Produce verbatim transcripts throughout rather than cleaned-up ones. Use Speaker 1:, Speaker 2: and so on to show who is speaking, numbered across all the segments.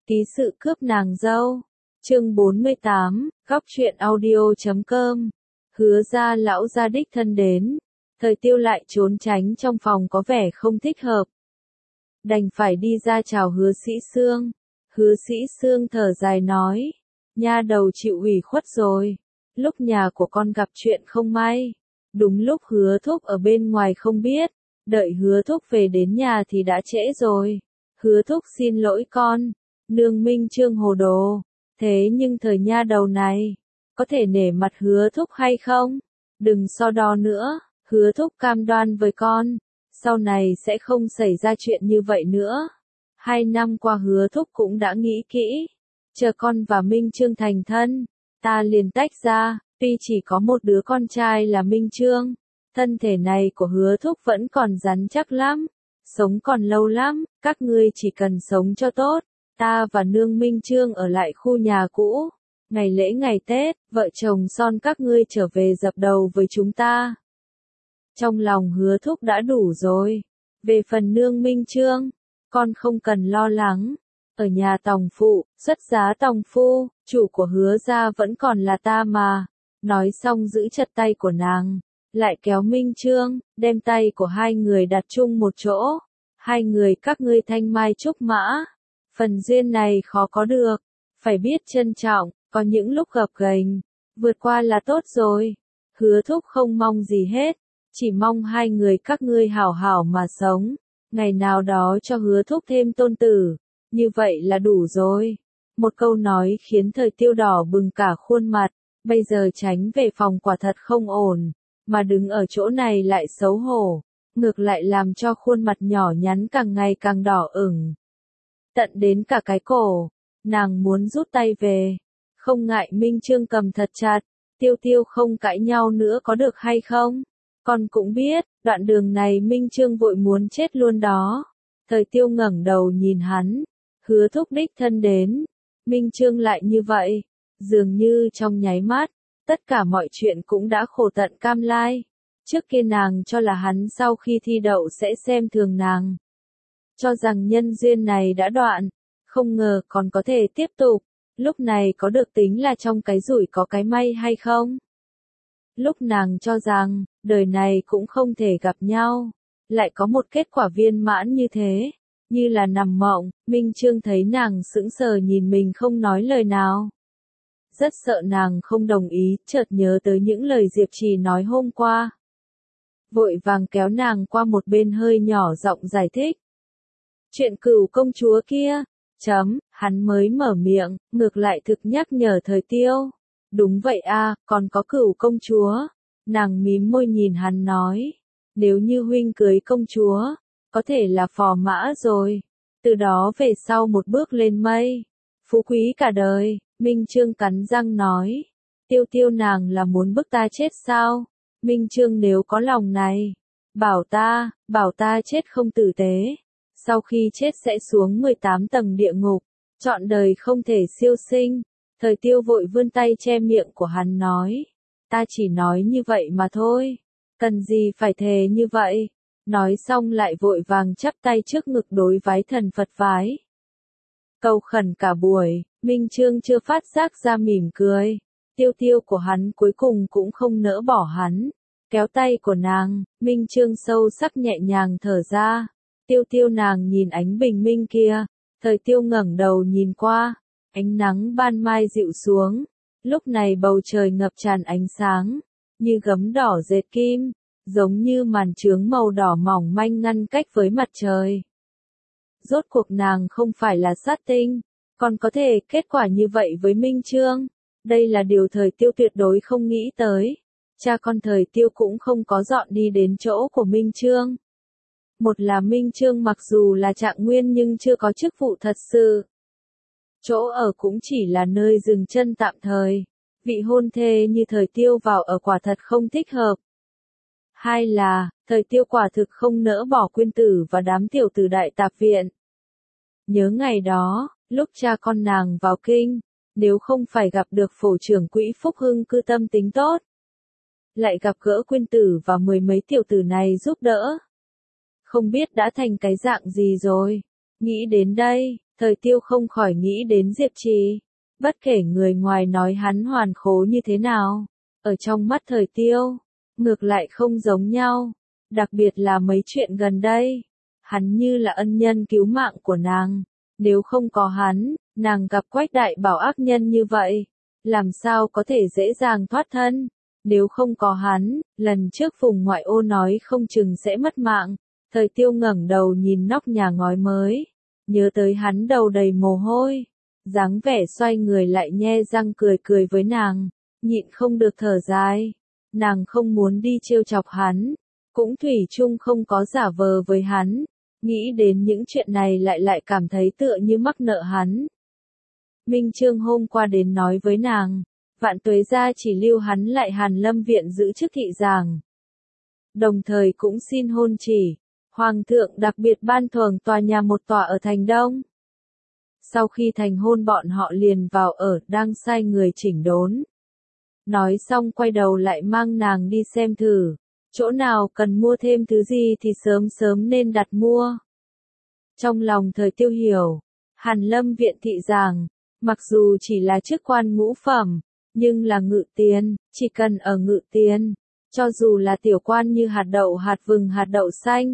Speaker 1: Ký sự cướp nàng dâu. Chương bốn mươi tám, góc truyện audio chấm com. Hứa gia lão gia đích thân đến. Thời Tiêu lại trốn tránh trong phòng có vẻ không thích hợp. Đành phải đi ra chào Hứa Sĩ Sương. Hứa Sĩ Sương thở dài nói, nha đầu chịu ủy khuất rồi. Lúc nhà của con gặp chuyện không may. Đúng lúc Hứa Thúc ở bên ngoài không biết. Đợi Hứa Thúc về đến nhà thì đã trễ rồi. Hứa Thúc xin lỗi con. Nương Minh Chương hồ đồ. Thế nhưng thời nha đầu này, có thể nể mặt Hứa Thúc hay không? Đừng so đo nữa, Hứa Thúc cam đoan với con, sau này sẽ không xảy ra chuyện như vậy nữa. Hai năm qua Hứa Thúc cũng đã nghĩ kỹ, chờ con và Minh Chương thành thân, ta liền tách ra, tuy chỉ có một đứa con trai là Minh Chương, thân thể này của Hứa Thúc vẫn còn rắn chắc lắm, sống còn lâu lắm, các ngươi chỉ cần sống cho tốt. Ta và nương Minh Chương ở lại khu nhà cũ. Ngày lễ ngày Tết, vợ chồng son các ngươi trở về dập đầu với chúng ta. Trong lòng Hứa Thúc đã đủ rồi. Về phần nương Minh Chương, con không cần lo lắng. Ở nhà tòng phụ, xuất giá tòng phu, chủ của Hứa gia vẫn còn là ta mà. Nói xong giữ chặt tay của nàng, lại kéo Minh Chương, đem tay của hai người đặt chung một chỗ. Hai người các ngươi thanh mai trúc mã. Phần duyên này khó có được, phải biết trân trọng, có những lúc gập ghềnh, vượt qua là tốt rồi. Hứa Thúc không mong gì hết, chỉ mong hai người các ngươi hảo hảo mà sống, ngày nào đó cho Hứa Thúc thêm tôn tử, như vậy là đủ rồi. Một câu nói khiến Thời Tiêu đỏ bừng cả khuôn mặt, bây giờ tránh về phòng quả thật không ổn, mà đứng ở chỗ này lại xấu hổ, ngược lại làm cho khuôn mặt nhỏ nhắn càng ngày càng đỏ ửng. Tận đến cả cái cổ, nàng muốn rút tay về, không ngại Minh Chương cầm thật chặt, Tiêu Tiêu không cãi nhau nữa có được hay không? Con cũng biết, đoạn đường này Minh Chương vội muốn chết luôn đó. Thời Tiêu ngẩng đầu nhìn hắn, Hứa Thúc đích thân đến, Minh Chương lại như vậy, dường như trong nháy mắt, tất cả mọi chuyện cũng đã khổ tận cam lai. Trước kia nàng cho là hắn sau khi thi đậu sẽ xem thường nàng. Cho rằng nhân duyên này đã đoạn, không ngờ còn có thể tiếp tục, lúc này có được tính là trong cái rủi có cái may hay không? Lúc nàng cho rằng, đời này cũng không thể gặp nhau, lại có một kết quả viên mãn như thế, như là nằm mộng, Minh Chương thấy nàng sững sờ nhìn mình không nói lời nào. Rất sợ nàng không đồng ý, chợt nhớ tới những lời Diệp Trì nói hôm qua. Vội vàng kéo nàng qua một bên hơi nhỏ giọng giải thích. Chuyện Cửu công chúa kia, chấm, hắn mới mở miệng, ngược lại thực nhắc nhở Thời Tiêu. Đúng vậy a, còn có Cửu công chúa. Nàng mím môi nhìn hắn nói, nếu như huynh cưới công chúa, có thể là phò mã rồi. Từ đó về sau một bước lên mây, phú quý cả đời. Minh Chương cắn răng nói, Tiêu Tiêu nàng là muốn bức ta chết sao? Minh Chương nếu có lòng này, bảo ta, bảo ta chết không tử tế. Sau khi chết sẽ xuống mười tám tầng địa ngục, trọn đời không thể siêu sinh. Thời Tiêu vội vươn tay che miệng của hắn nói, ta chỉ nói như vậy mà thôi, cần gì phải thề như vậy. Nói xong lại vội vàng chắp tay trước ngực đối vái thần Phật vái. Cầu khẩn cả buổi, Minh Chương chưa phát giác ra mỉm cười. Tiêu Tiêu của hắn cuối cùng cũng không nỡ bỏ hắn, kéo tay của nàng, Minh Chương sâu sắc nhẹ nhàng thở ra. Tiêu Tiêu nàng nhìn ánh bình minh kia, Thời Tiêu ngẩng đầu nhìn qua, ánh nắng ban mai dịu xuống, lúc này bầu trời ngập tràn ánh sáng, như gấm đỏ dệt kim, giống như màn chướng màu đỏ mỏng manh ngăn cách với mặt trời. Rốt cuộc nàng không phải là sát tinh, còn có thể kết quả như vậy với Minh Chương, đây là điều Thời Tiêu tuyệt đối không nghĩ tới. Cha con Thời Tiêu cũng không có dọn đi đến chỗ của Minh Chương. Một là Minh Chương mặc dù là trạng nguyên nhưng chưa có chức vụ thật sự. Chỗ ở cũng chỉ là nơi dừng chân tạm thời. Vị hôn thê như Thời Tiêu vào ở quả thật không thích hợp. Hai là, Thời Tiêu quả thực không nỡ bỏ Quyên Tử và đám tiểu tử đại tạp viện. Nhớ ngày đó, lúc cha con nàng vào kinh, nếu không phải gặp được phổ trưởng quỹ Phúc Hưng cư tâm tính tốt, lại gặp gỡ Quyên Tử và mười mấy tiểu tử này giúp đỡ. Không biết đã thành cái dạng gì rồi. Nghĩ đến đây, Thời Tiêu không khỏi nghĩ đến Diệp Trì. Bất kể người ngoài nói hắn hoàn khố như thế nào, ở trong mắt Thời Tiêu, ngược lại không giống nhau. Đặc biệt là mấy chuyện gần đây, hắn như là ân nhân cứu mạng của nàng. Nếu không có hắn, nàng gặp Quách đại bảo ác nhân như vậy, làm sao có thể dễ dàng thoát thân. Nếu không có hắn, lần trước Phùng ngoại ô nói không chừng sẽ mất mạng. Thời Tiêu ngẩng đầu nhìn nóc nhà ngói mới, nhớ tới hắn đầu đầy mồ hôi, dáng vẻ xoay người lại nhe răng cười cười với nàng, nhịn không được thở dài. Nàng không muốn đi trêu chọc hắn, cũng thủy chung không có giả vờ với hắn, nghĩ đến những chuyện này lại lại cảm thấy tựa như mắc nợ hắn. Minh Trương hôm qua đến nói với nàng, Vạn Tuế gia chỉ lưu hắn lại Hàn Lâm viện giữ chức thị giảng. Đồng thời cũng xin hôn chỉ, Hoàng thượng đặc biệt ban thưởng tòa nhà một tòa ở thành Đông. Sau khi thành hôn bọn họ liền vào ở, đang sai người chỉnh đốn. Nói xong quay đầu lại mang nàng đi xem thử, chỗ nào cần mua thêm thứ gì thì sớm sớm nên đặt mua. Trong lòng Thời Tiêu hiểu, Hàn Lâm viện thị giảng, mặc dù chỉ là chức quan ngũ phẩm, nhưng là ngự tiền, chỉ cần ở ngự tiền, cho dù là tiểu quan như hạt đậu hạt vừng hạt đậu xanh,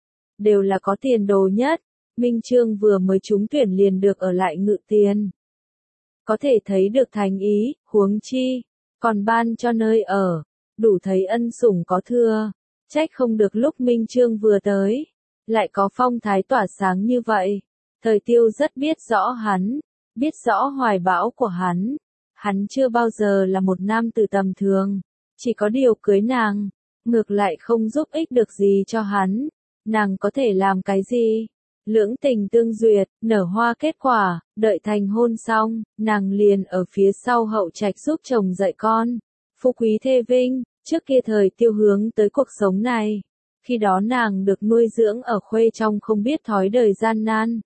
Speaker 1: đều là có tiền đồ nhất. Minh Trương vừa mới trúng tuyển liền được ở lại ngự tiền. Có thể thấy được thành ý, huống chi, còn ban cho nơi ở, đủ thấy ân sủng có thừa. Trách không được lúc Minh Trương vừa tới, lại có phong thái tỏa sáng như vậy. Thời Tiêu rất biết rõ hắn, biết rõ hoài bão của hắn. Hắn chưa bao giờ là một nam tử tầm thường, chỉ có điều cưới nàng, ngược lại không giúp ích được gì cho hắn. Nàng có thể làm cái gì? Lưỡng tình tương duyệt, nở hoa kết quả, đợi thành hôn xong, nàng liền ở phía sau hậu trạch giúp chồng dạy con. Phú quý thê vinh, trước kia Thời Tiêu hướng tới cuộc sống này. Khi đó nàng được nuôi dưỡng ở khuê trong không biết thói đời gian nan.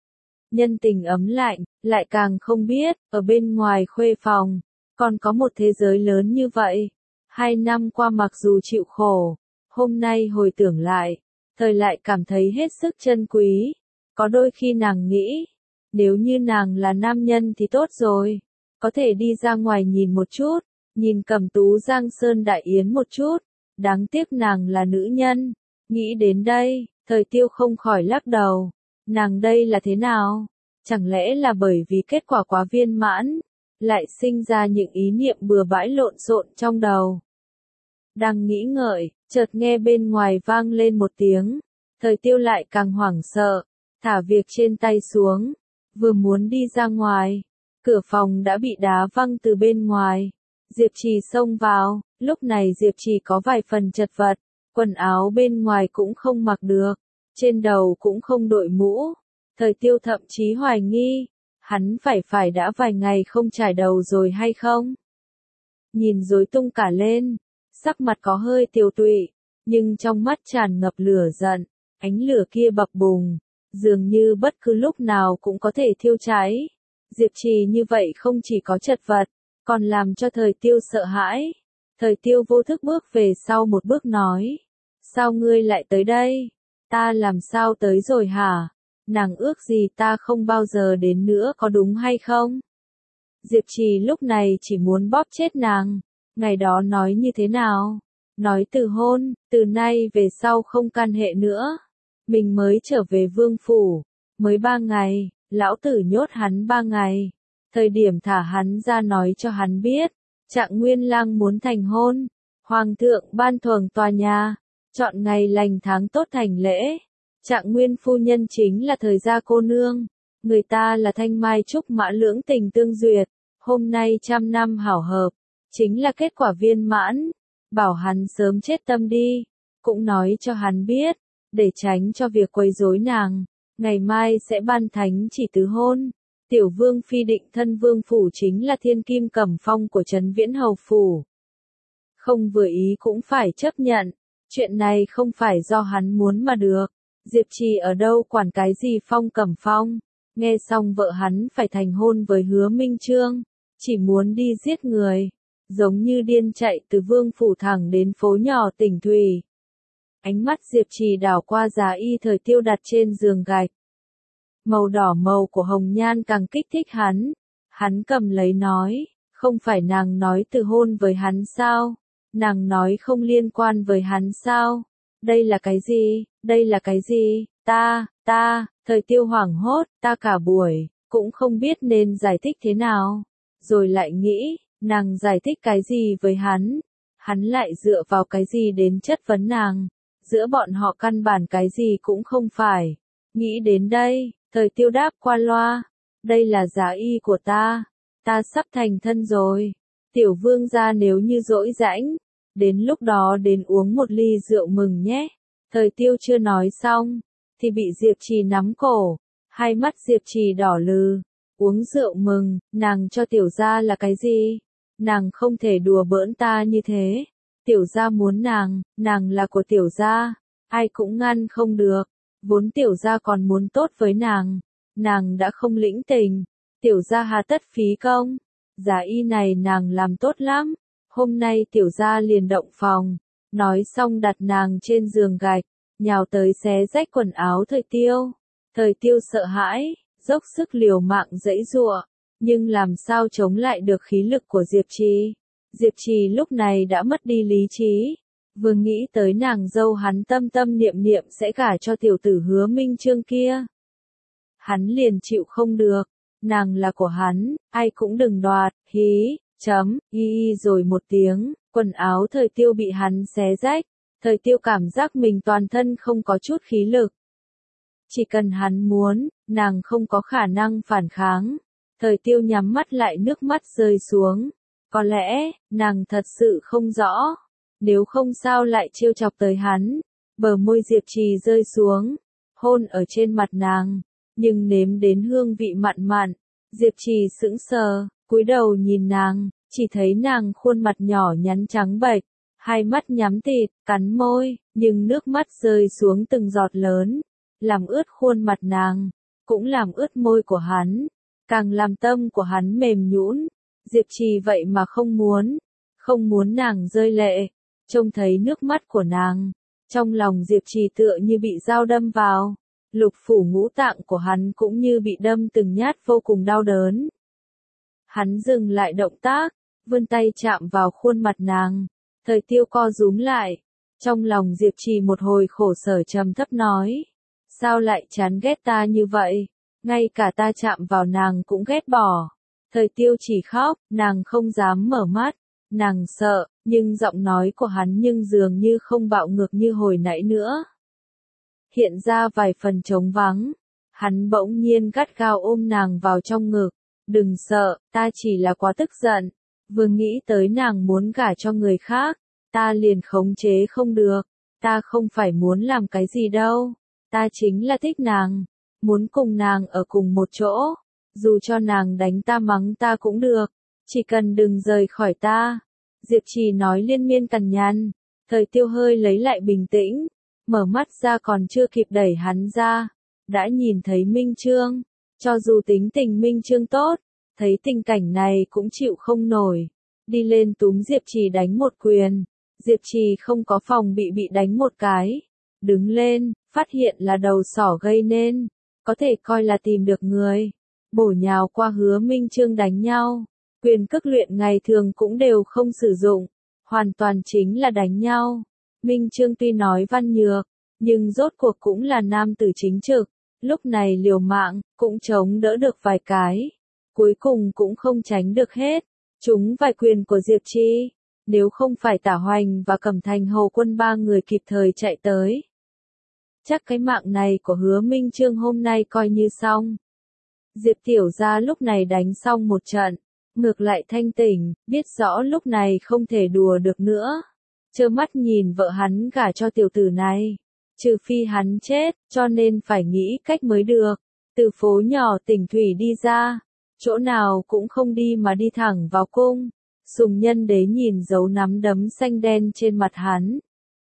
Speaker 1: Nhân tình ấm lạnh, lại càng không biết, ở bên ngoài khuê phòng, còn có một thế giới lớn như vậy. Hai năm qua mặc dù chịu khổ, hôm nay hồi tưởng lại, Thời lại cảm thấy hết sức trân quý. Có đôi khi nàng nghĩ, nếu như nàng là nam nhân thì tốt rồi, có thể đi ra ngoài nhìn một chút, nhìn Cẩm Tú Giang Sơn Đại Yến một chút, đáng tiếc nàng là nữ nhân. Nghĩ đến đây, Thời Tiêu không khỏi lắc đầu, nàng đây là thế nào? Chẳng lẽ là bởi vì kết quả quá viên mãn, lại sinh ra những ý niệm bừa bãi lộn xộn trong đầu. Đang nghĩ ngợi, chợt nghe bên ngoài vang lên một tiếng, Thời Tiêu lại càng hoảng sợ, thả việc trên tay xuống, vừa muốn đi ra ngoài, cửa phòng đã bị đá văng từ bên ngoài. Diệp Trì xông vào, lúc này Diệp Trì có vài phần chật vật, quần áo bên ngoài cũng không mặc được, trên đầu cũng không đội mũ. Thời Tiêu thậm chí hoài nghi, hắn phải phải đã vài ngày không chải đầu rồi hay không? Nhìn rối tung cả lên, sắc mặt có hơi tiều tụy, nhưng trong mắt tràn ngập lửa giận, ánh lửa kia bập bùng, dường như bất cứ lúc nào cũng có thể thiêu cháy. Diệp Trì như vậy không chỉ có chật vật, còn làm cho Thời Tiêu sợ hãi. Thời Tiêu vô thức bước về sau một bước nói, sao ngươi lại tới đây? Ta làm sao tới rồi hả? Nàng ước gì ta không bao giờ đến nữa có đúng hay không? Diệp Trì lúc này chỉ muốn bóp chết nàng. Ngày đó nói như thế nào? Nói từ hôn, từ nay về sau không can hệ nữa. Mình mới trở về vương phủ, mới ba ngày, lão tử nhốt hắn ba ngày. Thời điểm thả hắn ra nói cho hắn biết, Trạng Nguyên Lang muốn thành hôn. Hoàng thượng ban thưởng tòa nhà, chọn ngày lành tháng tốt thành lễ. Trạng Nguyên phu nhân chính là Thời gia cô nương, người ta là thanh mai trúc mã lưỡng tình tương duyệt, hôm nay trăm năm hảo hợp, chính là kết quả viên mãn. Bảo hắn sớm chết tâm đi, cũng nói cho hắn biết, để tránh cho việc quấy rối nàng, ngày mai sẽ ban thánh chỉ tứ hôn. Tiểu vương phi định thân vương phủ chính là thiên kim cẩm phong của Trấn Viễn Hầu phủ. Không vừa ý cũng phải chấp nhận, chuyện này không phải do hắn muốn mà được. Diệp Trì ở đâu quản cái gì phong cẩm phong, nghe xong vợ hắn phải thành hôn với Hứa Minh Trương, chỉ muốn đi giết người, giống như điên chạy từ vương phủ thẳng đến phố nhỏ Tỉnh Thủy. Ánh mắt Diệp Trì đảo qua giá y Thời Tiêu đặt trên giường gạch. Màu đỏ màu của hồng nhan càng kích thích hắn. Hắn cầm lấy nói, không phải nàng nói từ hôn với hắn sao? Nàng nói không liên quan với hắn sao? Đây là cái gì? Đây là cái gì? Ta, ta, thời tiêu hoảng hốt, ta cả buổi, cũng không biết nên giải thích thế nào. Rồi lại nghĩ, nàng giải thích cái gì với hắn? Hắn lại dựa vào cái gì đến chất vấn nàng? Giữa bọn họ căn bản cái gì cũng không phải. Nghĩ đến đây, thời tiêu đáp qua loa. Đây là giá y của ta. Ta sắp thành thân rồi. Tiểu vương gia nếu như dỗi rãnh. Đến lúc đó đến uống một ly rượu mừng nhé. Thời tiêu chưa nói xong. Thì bị Diệp Trì nắm cổ. Hai mắt Diệp Trì đỏ lừ. Uống rượu mừng, nàng cho tiểu gia là cái gì? Nàng không thể đùa bỡn ta như thế. Tiểu gia muốn nàng, nàng là của tiểu gia. Ai cũng ngăn không được. Vốn tiểu gia còn muốn tốt với nàng. Nàng đã không lĩnh tình. Tiểu gia hà tất phí công. Giá y này nàng làm tốt lắm. Hôm nay tiểu gia liền động phòng. Nói xong đặt nàng trên giường gạch. Nhào tới xé rách quần áo thời tiêu. Thời tiêu sợ hãi, dốc sức liều mạng giãy giụa. Nhưng làm sao chống lại được khí lực của Diệp Trì. Diệp Trì lúc này đã mất đi lý trí. Vừa nghĩ tới nàng dâu hắn tâm tâm niệm niệm sẽ gả cho tiểu tử Hứa Minh Chương kia. Hắn liền chịu không được. Nàng là của hắn, ai cũng đừng đoạt, hí, chấm, y y rồi một tiếng, quần áo thời tiêu bị hắn xé rách. Thời tiêu cảm giác mình toàn thân không có chút khí lực. Chỉ cần hắn muốn, nàng không có khả năng phản kháng. Thời tiêu nhắm mắt lại nước mắt rơi xuống. Có lẽ, nàng thật sự không rõ. Nếu không sao lại trêu chọc tới hắn. Bờ môi Diệp Trì rơi xuống. Hôn ở trên mặt nàng. Nhưng nếm đến hương vị mặn mặn. Diệp Trì sững sờ, cúi đầu nhìn nàng. Chỉ thấy nàng khuôn mặt nhỏ nhắn trắng bệch. Hai mắt nhắm tịt, cắn môi. Nhưng nước mắt rơi xuống từng giọt lớn. Làm ướt khuôn mặt nàng. Cũng làm ướt môi của hắn. Càng làm tâm của hắn mềm nhũn. Diệp Trì vậy mà không muốn. Không muốn nàng rơi lệ. Trông thấy nước mắt của nàng. Trong lòng Diệp Trì tựa như bị dao đâm vào. Lục phủ ngũ tạng của hắn cũng như bị đâm từng nhát vô cùng đau đớn. Hắn dừng lại động tác. Vươn tay chạm vào khuôn mặt nàng. Thời tiêu co rúm lại. Trong lòng Diệp Trì một hồi khổ sở trầm thấp nói. Sao lại chán ghét ta như vậy? Ngay cả ta chạm vào nàng cũng ghét bỏ. Thời tiêu chỉ khóc, nàng không dám mở mắt. Nàng sợ, nhưng giọng nói của hắn nhưng dường như không bạo ngược như hồi nãy nữa. Hiện ra vài phần trống vắng. Hắn bỗng nhiên gắt gao ôm nàng vào trong ngực. Đừng sợ, ta chỉ là quá tức giận. Vừa nghĩ tới nàng muốn gả cho người khác. Ta liền khống chế không được. Ta không phải muốn làm cái gì đâu. Ta chính là thích nàng. Muốn cùng nàng ở cùng một chỗ. Dù cho nàng đánh ta mắng ta cũng được. Chỉ cần đừng rời khỏi ta. Diệp Trì nói liên miên cằn nhằn. Thời tiêu hơi lấy lại bình tĩnh. Mở mắt ra còn chưa kịp đẩy hắn ra. Đã nhìn thấy Minh Chương. Cho dù tính tình Minh Chương tốt. Thấy tình cảnh này cũng chịu không nổi. Đi lên túm Diệp Trì đánh một quyền. Diệp Trì không có phòng bị bị đánh một cái. Đứng lên, phát hiện là đầu sỏ gây nên. Có thể coi là tìm được người. Bổ nhào qua Hứa Minh Chương đánh nhau. Quyền cước luyện ngày thường cũng đều không sử dụng. Hoàn toàn chính là đánh nhau. Minh Chương tuy nói văn nhược, nhưng rốt cuộc cũng là nam tử chính trực. Lúc này liều mạng, cũng chống đỡ được vài cái. Cuối cùng cũng không tránh được hết. Trúng vài quyền của Diệp Trì. Nếu không phải Tả Hoành và Cẩm Thành Hầu quân ba người kịp thời chạy tới. Chắc cái mạng này của Hứa Minh Chương hôm nay coi như xong. Diệp tiểu gia lúc này đánh xong một trận. Ngược lại thanh tỉnh, biết rõ lúc này không thể đùa được nữa. Trơ mắt nhìn vợ hắn gả cho tiểu tử này. Trừ phi hắn chết, cho nên phải nghĩ cách mới được. Từ phố nhỏ Tỉnh Thủy đi ra. Chỗ nào cũng không đi mà đi thẳng vào cung. Sùng Nhân Đế nhìn dấu nắm đấm xanh đen trên mặt hắn.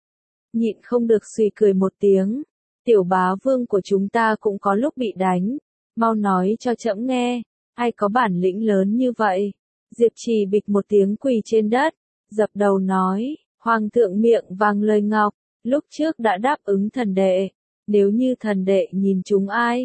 Speaker 1: Nhịn không được suy cười một tiếng. Tiểu bá vương của chúng ta cũng có lúc bị đánh. Mau nói cho trẫm nghe. Ai có bản lĩnh lớn như vậy? Diệp Trì bịch một tiếng quỳ trên đất. Dập đầu nói. Hoàng thượng miệng vàng lời ngọc. Lúc trước đã đáp ứng thần đệ. Nếu như thần đệ nhìn chúng ai.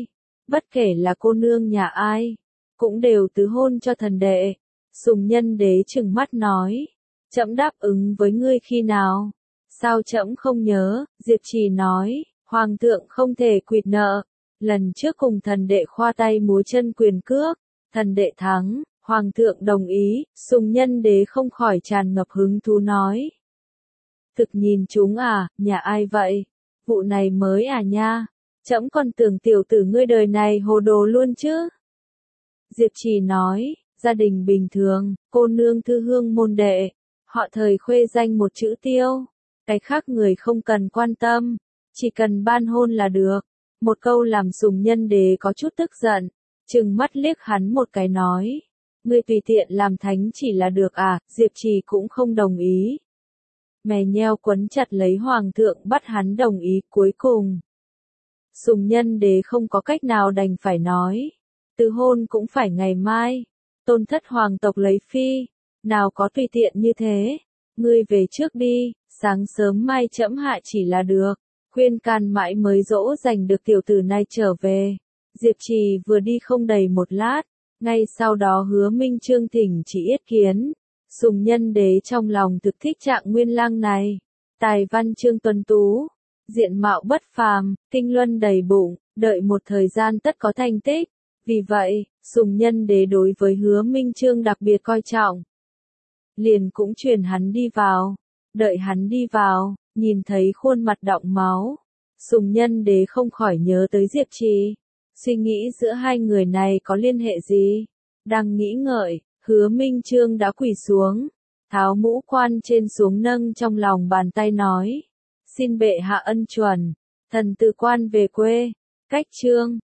Speaker 1: bất kể là cô nương nhà ai, cũng đều tứ hôn cho thần đệ. Sùng Nhân Đế trừng mắt nói, trẫm đáp ứng với ngươi khi nào? Sao trẫm không nhớ? Diệp Trì nói, hoàng thượng không thể quỵt nợ. Lần trước cùng thần đệ khoa tay múa chân quyền cước, thần đệ thắng, hoàng thượng đồng ý. Sùng Nhân Đế không khỏi tràn ngập hứng thú nói. Thực nhìn chúng à, nhà ai vậy? Vụ này mới à nha? Trẫm còn tưởng tiểu tử ngươi đời này hồ đồ luôn chứ. Diệp Trì nói, gia đình bình thường, cô nương thư hương môn đệ, họ thời khuê danh một chữ Tiêu, cái khác người không cần quan tâm, chỉ cần ban hôn là được. Một câu làm Sùng Nhân Đế có chút tức giận, trừng mắt liếc hắn một cái nói, ngươi tùy tiện làm thánh chỉ là được à? Diệp Trì cũng không đồng ý. Mè nheo quấn chặt lấy hoàng thượng bắt hắn đồng ý. Cuối cùng Sùng Nhân Đế không có cách nào đành phải nói, từ hôn cũng phải ngày mai, tôn thất hoàng tộc lấy phi, nào có tùy tiện như thế, ngươi về trước đi, sáng sớm mai trẫm hạ chỉ là được. Khuyên can mãi mới dỗ dành được tiểu tử này trở về. Diệp Trì vừa đi không đầy một lát, ngay sau đó Hứa Minh Chương thỉnh chỉ yết kiến. Sùng Nhân Đế trong lòng thực thích Trạng Nguyên Lang này, tài văn chương tuấn tú, diện mạo bất phàm, kinh luân đầy bụng, đợi một thời gian tất có thành tích. Vì vậy, Sùng Nhân Đế đối với Hứa Minh Chương đặc biệt coi trọng. Liền cũng truyền hắn đi vào. Đợi hắn đi vào, nhìn thấy khuôn mặt đọng máu, Sùng Nhân Đế không khỏi nhớ tới Diệp Trì, suy nghĩ giữa hai người này có liên hệ gì. Đang nghĩ ngợi, Hứa Minh Chương đã quỳ xuống, tháo mũ quan trên xuống nâng trong lòng bàn tay nói, xin bệ hạ ân chuẩn, thần tự quan về quê. Cách chương